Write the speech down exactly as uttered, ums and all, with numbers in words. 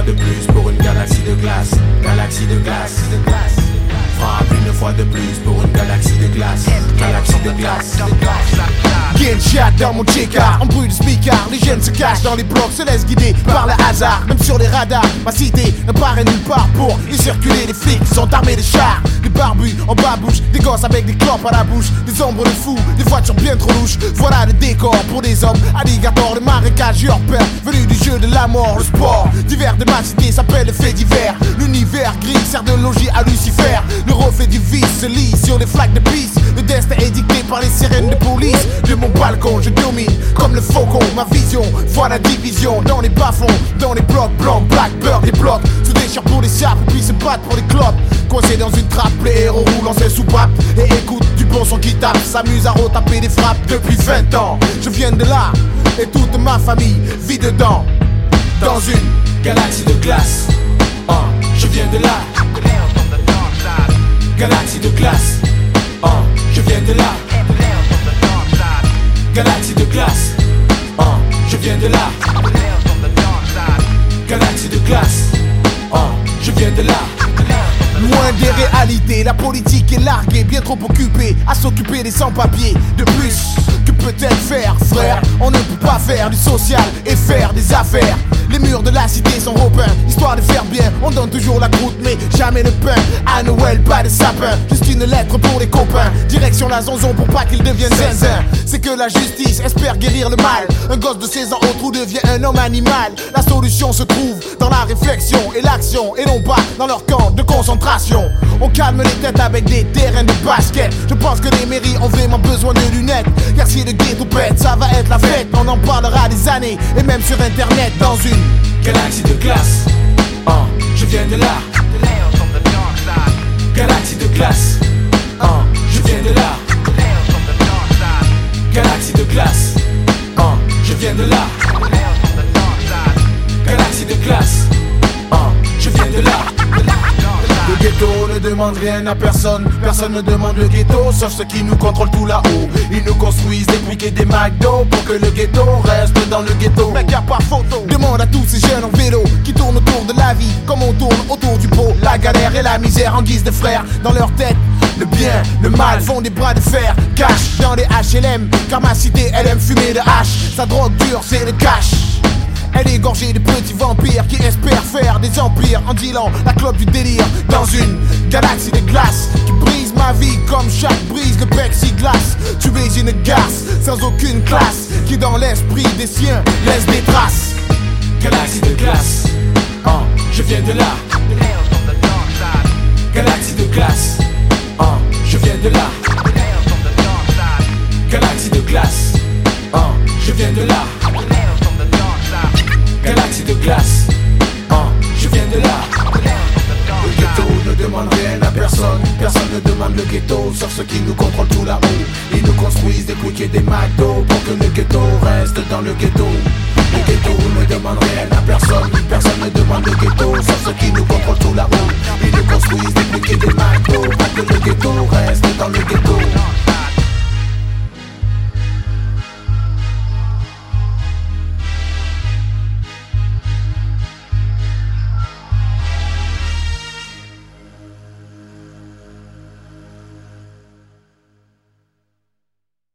fois de plus pour une galaxie de glace. Galaxie de glace. Frappe une fois de plus pour une galaxie de glace. Galaxie de glace. Gain chat dans mon check-out, on brûle le speaker. Les jeunes se cachent dans les blocs, se laissent guider par le hasard. Même sur les radars, ma cité ne paraît nulle part pour y circuler. Les flics sont armés de chars, des barbus en babouche, des gosses avec des clopes à la bouche, des ombres de fous, des voitures bien trop louches. Voilà le décor pour des hommes alligators, le marécage urbain venu du jeu de la mort. Le sport d'hiver de ma cité s'appelle le fait divers. L'univers gris sert de logis à Lucifer. Le reflet du vice se lit sur les flaques de pisse. Le destin est dicté par les sirènes de police. De mon balcon je domine comme le faucon. Ma vision voit la division dans les bas-fonds, dans les blocs blancs, blackbird, les blocs se déchirent pour les sapes et puis se battent pour les clopes. Coincés dans une trappe, les héros roulent en ses soupapes et écoutent du bon son qui tape, s'amuse à retaper des frappes depuis vingt ans. Je viens de là et toute ma famille vit dedans. Dans une galaxie de glace. Oh, je viens de là. Galaxie de glace. Oh, je viens de là. Galaxie de glace. Oh, je viens de là. Galaxie de glace. Oh, je viens de là. Loin des réalités, la politique est larguée, bien trop occupée à s'occuper des sans-papiers. De plus, que peut-elle faire, frère? On ne peut pas faire du social et faire des affaires. Les murs de la cité sont repeints, histoire de faire bien. On donne toujours la croûte mais jamais le pain. À Noël pas de sapin, juste une lettre pour les copains. Direction la zonzon pour pas qu'ils deviennent zinzin. C'est que la justice espère guérir le mal. Un gosse de seize ans au trou devient un homme animal. La solution se trouve dans la réflexion et l'action, et non pas dans leur camp de concentration. On calme les têtes avec des terrains de basket. Je pense que les mairies ont vraiment besoin de lunettes, car si le ghetto pète, ça va être la fête. On en parlera des années, et même sur internet. Dans une galaxie de glace. Oh, je viens de là. Galaxie de glace. Oh, je viens de là. Galaxie de glace. Oh, je viens de là. Galaxie de glace. Oh, je viens de là. Le ghetto ne demande rien à personne, personne ne demande le ghetto, sauf ceux qui nous contrôlent tout là-haut. Ils nous construisent des briques et des McDo pour que le ghetto reste dans le ghetto. Mec y'a pas photo. Demande à tous ces jeunes en vélo qui tournent autour de la vie comme on tourne autour du pot. La galère et la misère en guise de frères. Dans leur tête, le bien, le mal font des bras de fer. Cash dans les H L M, car ma cité elle aime fumer de hache. Sa drogue dure c'est le cash. Elle est gorgée de petits vampires qui espèrent faire des empires en dealant la clope du délire. Dans une galaxie de glace qui brise ma vie comme chaque brise le plexiglas. Tu es une garce sans aucune classe qui dans l'esprit des siens laisse des traces. Galaxie de glace. Oh, je viens de là. Galaxie de glace. Oh, je viens de là. Galaxie de glace. Oh, je viens de là. Galaxie de glace. Oh, je viens de là. Le ghetto ne demande rien à personne, personne ne demande le ghetto, sauf ceux qui nous contrôlent tout là-haut. Ils nous construisent des quick et des McDo pour que le ghetto reste dans le ghetto. Le ghetto ne demande rien à personne, personne ne demande le ghetto, sauf ceux qui nous contrôlent tout là-haut. Ils nous construisent des quick et des McDo pour que le ghetto reste dans le ghetto.